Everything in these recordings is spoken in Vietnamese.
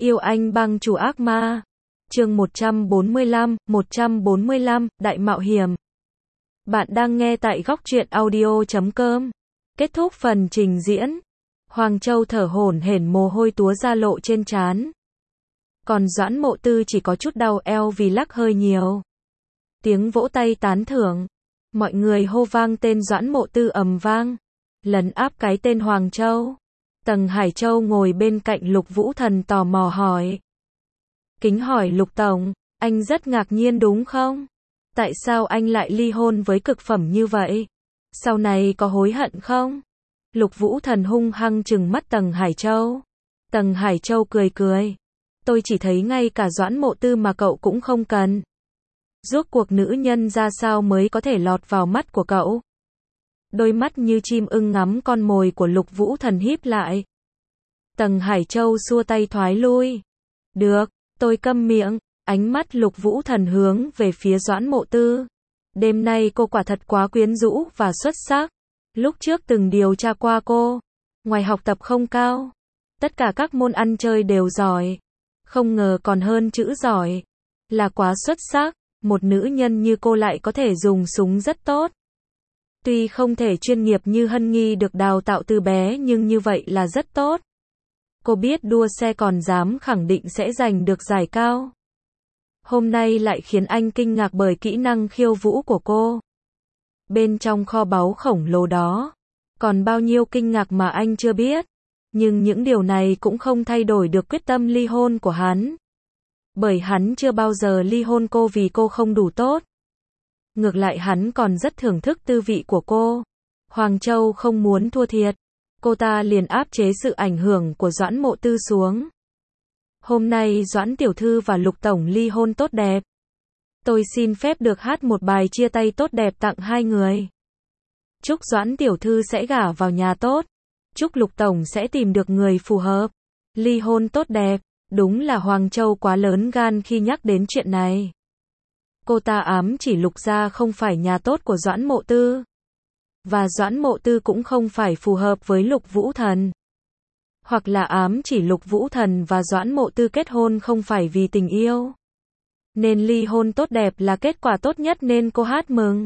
Yêu anh bang chủ ác ma. Chương 145, Đại mạo hiểm. Bạn đang nghe tại góc truyện audio.com. Kết thúc phần trình diễn. Hoàng Châu thở hổn hển, mồ hôi túa ra lộ trên trán. Còn Doãn Mộ Tư chỉ có chút đau eo vì lắc hơi nhiều. Tiếng vỗ tay tán thưởng. Mọi người hô vang tên Doãn Mộ Tư ầm vang. Lấn áp cái tên Hoàng Châu. Tầng Hải Châu ngồi bên cạnh Lục Vũ Thần tò mò hỏi. Kính hỏi Lục Tổng, anh rất ngạc nhiên đúng không? Tại sao anh lại ly hôn với cực phẩm như vậy? Sau này có hối hận không? Lục Vũ Thần hung hăng trừng mắt Tầng Hải Châu. Tầng Hải Châu cười cười. Tôi chỉ thấy ngay cả Doãn Mộ Tư mà cậu cũng không cần. Rốt cuộc nữ nhân ra sao mới có thể lọt vào mắt của cậu? Đôi mắt như chim ưng ngắm con mồi của Lục Vũ Thần híp lại. Tầng Hải Châu xua tay thoái lui. Được, tôi câm miệng. Ánh mắt Lục Vũ Thần hướng về phía Doãn Mộ Tư. Đêm nay cô quả thật quá quyến rũ và xuất sắc. Lúc trước từng điều tra qua cô. Ngoài học tập không cao, tất cả các môn ăn chơi đều giỏi. Không ngờ còn hơn chữ giỏi. Là quá xuất sắc. Một nữ nhân như cô lại có thể dùng súng rất tốt. Tuy không thể chuyên nghiệp như Hân Nghi được đào tạo từ bé nhưng như vậy là rất tốt. Cô biết đua xe còn dám khẳng định sẽ giành được giải cao. Hôm nay lại khiến anh kinh ngạc bởi kỹ năng khiêu vũ của cô. Bên trong kho báu khổng lồ đó, còn bao nhiêu kinh ngạc mà anh chưa biết. Nhưng những điều này cũng không thay đổi được quyết tâm ly hôn của hắn. Bởi hắn chưa bao giờ ly hôn cô vì cô không đủ tốt. Ngược lại hắn còn rất thưởng thức tư vị của cô. Hoàng Châu không muốn thua thiệt. Cô ta liền áp chế sự ảnh hưởng của Doãn Mộ Tư xuống. Hôm nay Doãn Tiểu Thư và Lục Tổng ly hôn tốt đẹp. Tôi xin phép được hát một bài chia tay tốt đẹp tặng hai người. Chúc Doãn Tiểu Thư sẽ gả vào nhà tốt. Chúc Lục Tổng sẽ tìm được người phù hợp. Ly hôn tốt đẹp. Đúng là Hoàng Châu quá lớn gan khi nhắc đến chuyện này. Cô ta ám chỉ Lục gia không phải nhà tốt của Doãn Mộ Tư. Và Doãn Mộ Tư cũng không phải phù hợp với Lục Vũ Thần. Hoặc là ám chỉ Lục Vũ Thần và Doãn Mộ Tư kết hôn không phải vì tình yêu. Nên ly hôn tốt đẹp là kết quả tốt nhất nên cô hát mừng.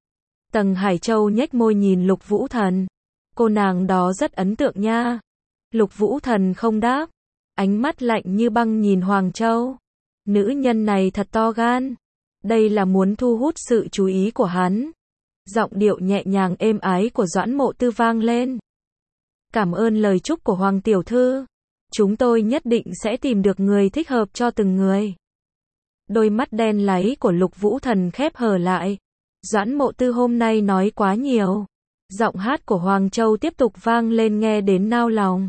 Tầng Hải Châu nhếch môi nhìn Lục Vũ Thần. Cô nàng đó rất ấn tượng nha. Lục Vũ Thần không đáp. Ánh mắt lạnh như băng nhìn Hoàng Châu. Nữ nhân này thật to gan. Đây là muốn thu hút sự chú ý của hắn. Giọng điệu nhẹ nhàng êm ái của Doãn Mộ Tư vang lên. Cảm ơn lời chúc của Hoàng Tiểu Thư. Chúng tôi nhất định sẽ tìm được người thích hợp cho từng người. Đôi mắt đen láy của Lục Vũ Thần khép hờ lại. Doãn Mộ Tư hôm nay nói quá nhiều. Giọng hát của Hoàng Châu tiếp tục vang lên nghe đến nao lòng.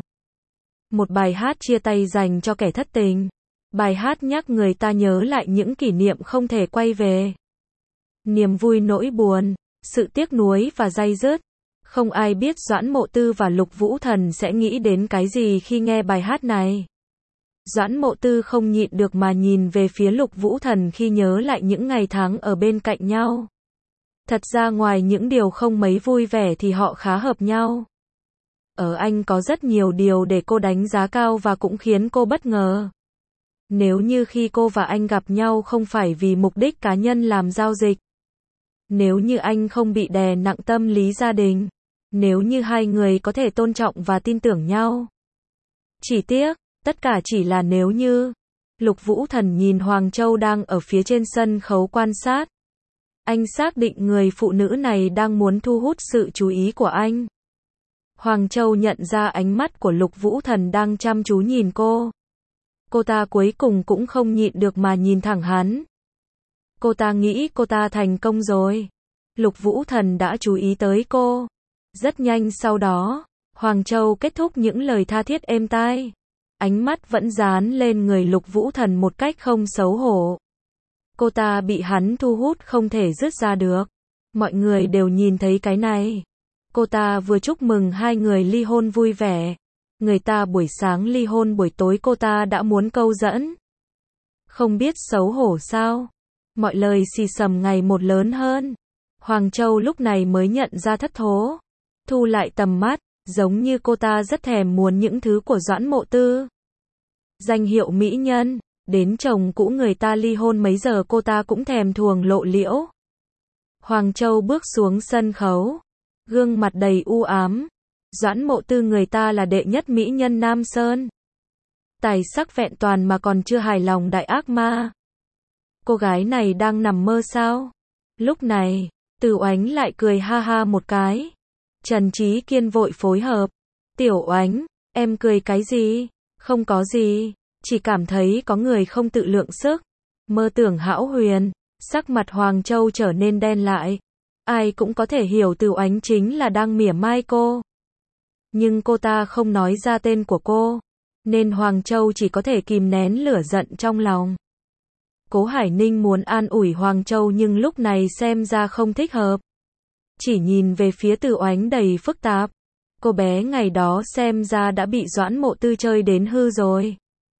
Một bài hát chia tay dành cho kẻ thất tình. Bài hát nhắc người ta nhớ lại những kỷ niệm không thể quay về. Niềm vui nỗi buồn, sự tiếc nuối và day dứt. Không ai biết Doãn Mộ Tư và Lục Vũ Thần sẽ nghĩ đến cái gì khi nghe bài hát này. Doãn Mộ Tư không nhịn được mà nhìn về phía Lục Vũ Thần khi nhớ lại những ngày tháng ở bên cạnh nhau. Thật ra ngoài những điều không mấy vui vẻ thì họ khá hợp nhau. Ở anh có rất nhiều điều để cô đánh giá cao và cũng khiến cô bất ngờ. Nếu như khi cô và anh gặp nhau không phải vì mục đích cá nhân làm giao dịch. Nếu như anh không bị đè nặng tâm lý gia đình. Nếu như hai người có thể tôn trọng và tin tưởng nhau. Chỉ tiếc, tất cả chỉ là nếu như. Lục Vũ Thần nhìn Hoàng Châu đang ở phía trên sân khấu quan sát. Anh xác định người phụ nữ này đang muốn thu hút sự chú ý của anh. Hoàng Châu nhận ra ánh mắt của Lục Vũ Thần đang chăm chú nhìn cô. Cô ta cuối cùng cũng không nhịn được mà nhìn thẳng hắn. Cô ta nghĩ cô ta thành công rồi. Lục Vũ Thần đã chú ý tới cô. Rất nhanh sau đó, Hoàng Châu kết thúc những lời tha thiết êm tai. Ánh mắt vẫn dán lên người Lục Vũ Thần một cách không xấu hổ. Cô ta bị hắn thu hút không thể dứt ra được. Mọi người đều nhìn thấy cái này. Cô ta vừa chúc mừng hai người ly hôn vui vẻ. Người ta buổi sáng ly hôn buổi tối cô ta đã muốn câu dẫn. Không biết xấu hổ sao? Mọi lời xì xầm ngày một lớn hơn. Hoàng Châu lúc này mới nhận ra thất thố. Thu lại tầm mắt, giống như cô ta rất thèm muốn những thứ của Doãn Mộ Tư. danh hiệu mỹ nhân, đến chồng cũ người ta ly hôn mấy giờ cô ta cũng thèm thuồng lộ liễu. Hoàng Châu bước xuống sân khấu, gương mặt đầy u ám. Doãn Mộ Tư người ta là đệ nhất mỹ nhân Nam Sơn. Tài sắc vẹn toàn mà còn chưa hài lòng đại ác ma. Cô gái này đang nằm mơ sao? Lúc này, Từ Oánh lại cười ha ha một cái. Trần Trí Kiên vội phối hợp. Tiểu Oánh, em cười cái gì? Không có gì, chỉ cảm thấy có người không tự lượng sức. Mơ tưởng hão huyền, sắc mặt Hoàng Châu trở nên đen lại. Ai cũng có thể hiểu Từ Oánh chính là đang mỉa mai cô. Nhưng cô ta không nói ra tên của cô, nên Hoàng Châu chỉ có thể kìm nén lửa giận trong lòng. Cố Hải Ninh muốn an ủi Hoàng Châu nhưng lúc này xem ra không thích hợp. Chỉ nhìn về phía Từ Oánh đầy phức tạp. Cô bé ngày đó xem ra đã bị Doãn Mộ Tư chơi đến hư rồi.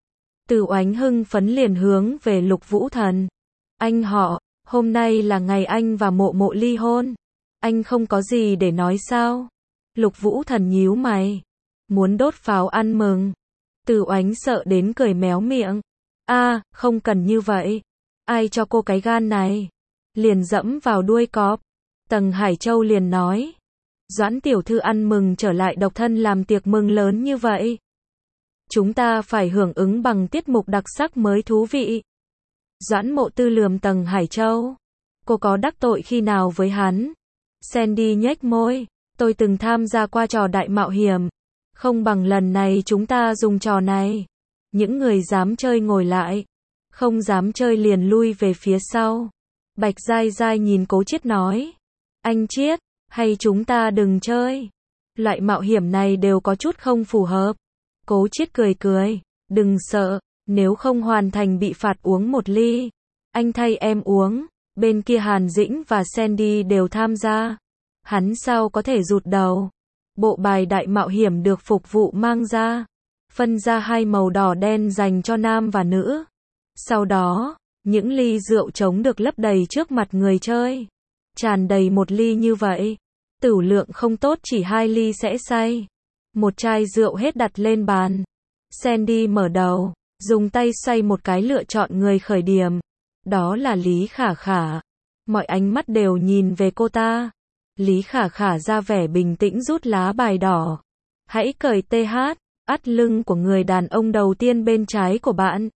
Từ Oánh hưng phấn liền hướng về Lục Vũ Thần. Anh họ, hôm nay là ngày anh và Mộ Mộ ly hôn. Anh không có gì để nói sao? Lục Vũ Thần nhíu mày. Muốn đốt pháo ăn mừng. Từ Oánh sợ đến cười méo miệng. Không cần như vậy. Ai cho cô cái gan này? Liền dẫm vào đuôi cọp. Tầng Hải Châu liền nói. Doãn tiểu thư ăn mừng trở lại độc thân làm tiệc mừng lớn như vậy. Chúng ta phải hưởng ứng bằng tiết mục đặc sắc mới thú vị. Doãn Mộ Tư lườm Tầng Hải Châu. Cô có đắc tội khi nào với hắn? Sandy nhếch môi. Tôi từng tham gia qua trò đại mạo hiểm. Không bằng lần này chúng ta dùng trò này. Những người dám chơi ngồi lại. Không dám chơi liền lui về phía sau. Bạch Giai Giai nhìn Cố Chiết nói. Anh Chiết, hay chúng ta đừng chơi. Loại mạo hiểm này đều có chút không phù hợp. Cố Chiết cười cười. Đừng sợ, nếu không hoàn thành bị phạt uống một ly. Anh thay em uống. Bên kia Hàn Dĩnh và Sandy đều tham gia. Hắn sao có thể rụt đầu. Bộ bài đại mạo hiểm được phục vụ mang ra. Phân ra hai màu đỏ đen dành cho nam và nữ. Sau đó, những ly rượu trống được lấp đầy trước mặt người chơi. Tràn đầy một ly như vậy. Tửu lượng không tốt chỉ 2 ly sẽ say. Một chai rượu hết đặt lên bàn. Sandy mở đầu, dùng tay xoay một cái lựa chọn người khởi điểm. Đó là Lý Khả Khả. Mọi ánh mắt đều nhìn về cô ta. Lý Khả Khả ra vẻ bình tĩnh rút lá bài đỏ. Hãy cởi TH, ắt lưng của người đàn ông đầu tiên bên trái của bạn.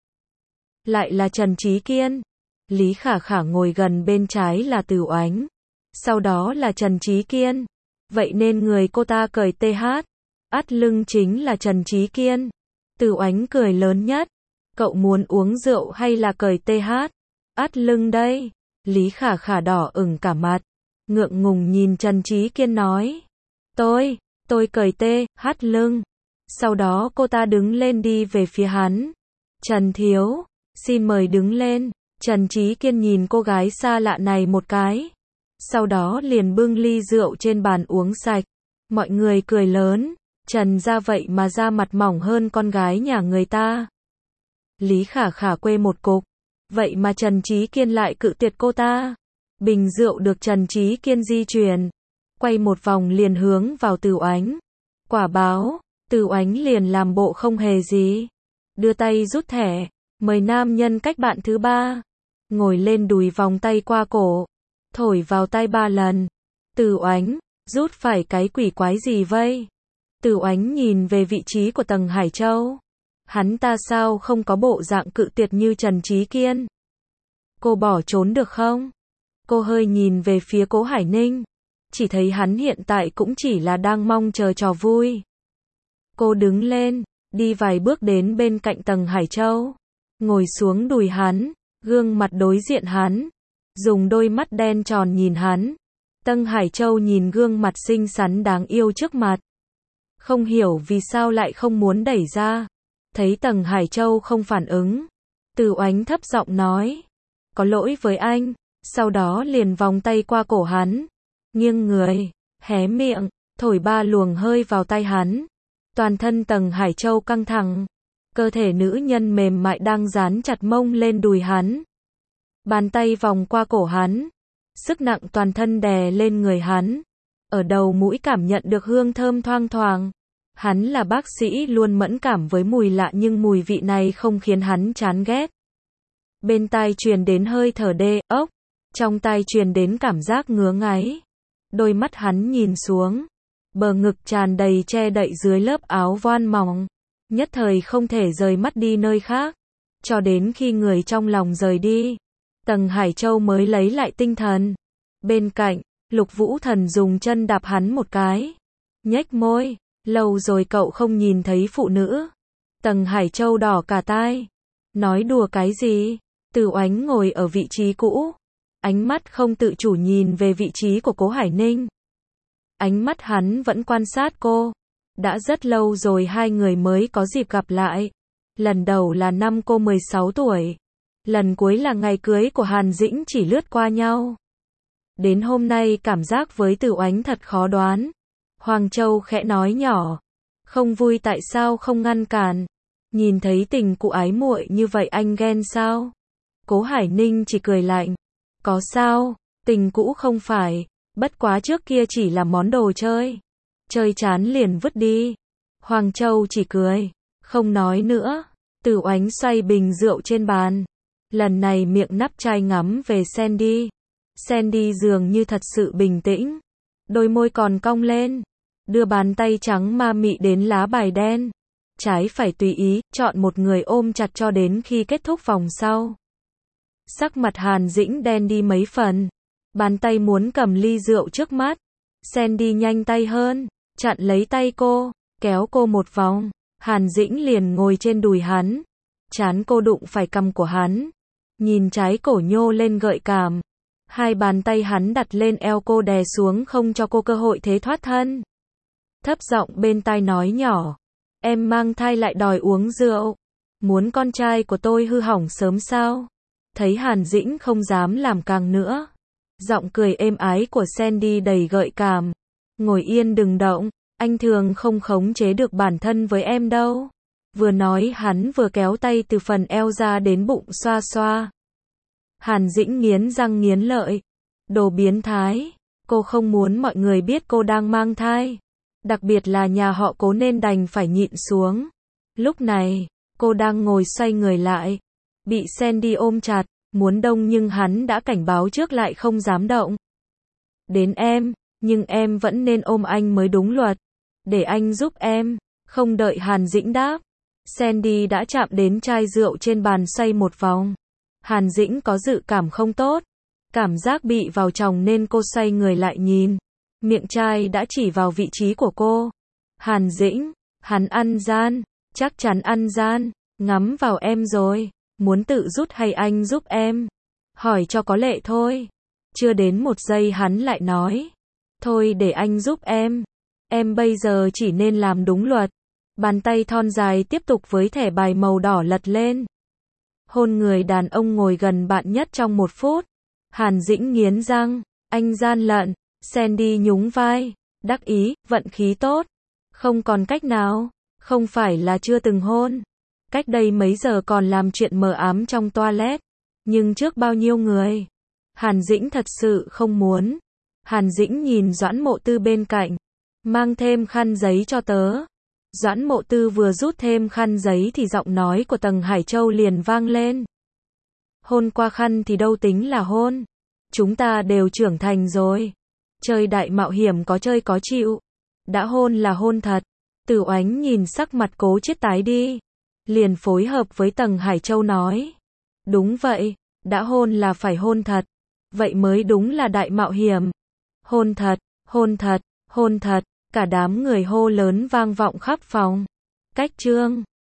Lại là Trần Trí Kiên. Lý Khả Khả ngồi gần bên trái là Từ Oánh. Sau đó là Trần Trí Kiên. Vậy nên người cô ta cởi TH, ắt lưng chính là Trần Trí Kiên. Từ Oánh cười lớn nhất. Cậu muốn uống rượu hay là cởi TH, ắt lưng đây? Lý Khả Khả đỏ ửng cả mặt. Ngượng ngùng nhìn Trần Trí Kiên nói. Tôi cởi TH lưng. Sau đó cô ta đứng lên đi về phía hắn. Trần thiếu, xin mời đứng lên. Trần Trí Kiên nhìn cô gái xa lạ này một cái. Sau đó liền bưng ly rượu trên bàn uống sạch. Mọi người cười lớn. Trần ra vậy mà da mặt mỏng hơn con gái nhà người ta. Lý Khả Khả quê một cục. Vậy mà Trần Trí Kiên lại cự tuyệt cô ta. Bình rượu được Trần Trí Kiên di chuyển. Quay một vòng liền hướng vào Từ Oánh. Quả báo, Từ Oánh liền làm bộ không hề gì. Đưa tay rút thẻ. Mời nam nhân cách bạn thứ 3. Ngồi lên đùi vòng tay qua cổ. Thổi vào tay 3 lần. Từ Oánh, rút phải cái quỷ quái gì vây? Từ Oánh nhìn về vị trí của Tầng Hải Châu. Hắn ta sao không có bộ dạng cự tuyệt như Trần Trí Kiên? Cô bỏ trốn được không? Cô hơi nhìn về phía Cố Hải Ninh. Chỉ thấy hắn hiện tại cũng chỉ là đang mong chờ trò vui. Cô đứng lên, đi vài bước đến bên cạnh Tầng Hải Châu. Ngồi xuống đùi hắn, gương mặt đối diện hắn. Dùng đôi mắt đen tròn nhìn hắn. Tầng Hải Châu nhìn gương mặt xinh xắn đáng yêu trước mặt. Không hiểu vì sao lại không muốn đẩy ra. Thấy Tầng Hải Châu không phản ứng. Từ Oánh thấp giọng nói. Có lỗi với anh. Sau đó liền vòng tay qua cổ hắn. Nghiêng người, hé miệng, thổi 3 luồng hơi vào tay hắn. Toàn thân Tầng Hải Châu căng thẳng. Cơ thể nữ nhân mềm mại đang dán chặt mông lên đùi hắn. Bàn tay vòng qua cổ hắn. Sức nặng toàn thân đè lên người hắn. Ở đầu mũi cảm nhận được hương thơm thoang thoảng. Hắn là bác sĩ luôn mẫn cảm với mùi lạ nhưng mùi vị này không khiến hắn chán ghét. Bên tai truyền đến hơi thở đê ốc, trong tai truyền đến cảm giác ngứa ngáy. Đôi mắt hắn nhìn xuống, bờ ngực tràn đầy che đậy dưới lớp áo voan mỏng, nhất thời không thể rời mắt đi nơi khác, cho đến khi người trong lòng rời đi, Tầng Hải Châu mới lấy lại tinh thần. Bên cạnh, Lục Vũ Thần dùng chân đạp hắn một cái, nhếch môi, lâu rồi cậu không nhìn thấy phụ nữ. Tầng Hải Châu đỏ cả tai, nói đùa cái gì? Từ Oánh ngồi ở vị trí cũ, ánh mắt không tự chủ nhìn về vị trí của Cố Hải Ninh. Ánh mắt hắn vẫn quan sát cô. Đã rất lâu rồi hai người mới có dịp gặp lại. Lần đầu là năm cô 16 tuổi. Lần cuối là ngày cưới của Hàn Dĩnh chỉ lướt qua nhau. Đến hôm nay cảm giác với Từ Oánh thật khó đoán. Hoàng Châu khẽ nói nhỏ. Không vui tại sao không ngăn cản? Nhìn thấy tình cụ ái muội như vậy anh ghen sao? Cố Hải Ninh chỉ cười lạnh. Có sao, tình cũ không phải, bất quá trước kia chỉ là món đồ chơi. Chơi chán liền vứt đi. Hoàng Châu chỉ cười, không nói nữa. Từ Oánh xoay bình rượu trên bàn. Lần này miệng nắp chai ngắm về Sandy. Sandy dường như thật sự bình tĩnh. Đôi môi còn cong lên. Đưa bàn tay trắng ma mị đến lá bài đen. Trái phải tùy ý, chọn một người ôm chặt cho đến khi kết thúc vòng sau. Sắc mặt Hàn Dĩnh đen đi mấy phần. Bàn tay muốn cầm ly rượu trước mắt. Sandy nhanh tay hơn, chặn lấy tay cô, kéo cô một vòng. Hàn Dĩnh liền ngồi trên đùi hắn. Trán cô đụng phải cằm của hắn. Nhìn trái cổ nhô lên gợi cảm. Hai bàn tay hắn đặt lên eo cô đè xuống không cho cô cơ hội thế thoát thân. Thấp giọng bên tai nói nhỏ. Em mang thai lại đòi uống rượu. Muốn con trai của tôi hư hỏng sớm sao? Thấy Hàn Dĩnh không dám làm càng nữa. Giọng cười êm ái của Sandy đầy gợi cảm. Ngồi yên đừng động, anh thường không khống chế được bản thân với em đâu. Vừa nói hắn vừa kéo tay từ phần eo ra đến bụng xoa xoa. Hàn Dĩnh nghiến răng nghiến lợi. Đồ biến thái, cô không muốn mọi người biết cô đang mang thai. Đặc biệt là nhà họ Cố nên đành phải nhịn xuống. Lúc này, cô đang ngồi xoay người lại. Bị Sandy ôm chặt, muốn đông nhưng hắn đã cảnh báo trước lại không dám động. Đến em, nhưng em vẫn nên ôm anh mới đúng luật. Để anh giúp em. Không đợi Hàn Dĩnh đáp. Sandy đã chạm đến chai rượu trên bàn xoay một vòng. Hàn Dĩnh có dự cảm không tốt. Cảm giác bị vào chồng nên cô xoay người lại nhìn. Miệng chai đã chỉ vào vị trí của cô. Hàn Dĩnh, hắn ăn gian, chắc chắn ăn gian, ngắm vào em rồi. Muốn tự rút hay anh giúp em? Hỏi cho có lệ thôi. Chưa đến một giây hắn lại nói. Thôi để anh giúp em. Em bây giờ chỉ nên làm đúng luật. Bàn tay thon dài tiếp tục với thẻ bài màu đỏ lật lên. Hôn người đàn ông ngồi gần bạn nhất trong 1 phút. Hàn Dĩnh nghiến răng. Anh gian lận. Sandy nhún vai. Đắc ý, vận khí tốt. Không còn cách nào. Không phải là chưa từng hôn. Cách đây mấy giờ còn làm chuyện mờ ám trong toilet. Nhưng trước bao nhiêu người. Hàn Dĩnh thật sự không muốn. Hàn Dĩnh nhìn Doãn Mộ Tư bên cạnh. Mang thêm khăn giấy cho tớ. Doãn Mộ Tư vừa rút thêm khăn giấy thì giọng nói của Tầng Hải Châu liền vang lên. Hôn qua khăn thì đâu tính là hôn. Chúng ta đều trưởng thành rồi. Chơi đại mạo hiểm có chơi có chịu. Đã hôn là hôn thật. Từ Oánh nhìn sắc mặt Cố Chiết tái đi. Liền phối hợp với Tầng Hải Châu nói. Đúng vậy, đã hôn là phải hôn thật. Vậy mới đúng là đại mạo hiểm. Hôn thật, hôn thật, hôn thật. Cả đám người hô lớn vang vọng khắp phòng. Cách chương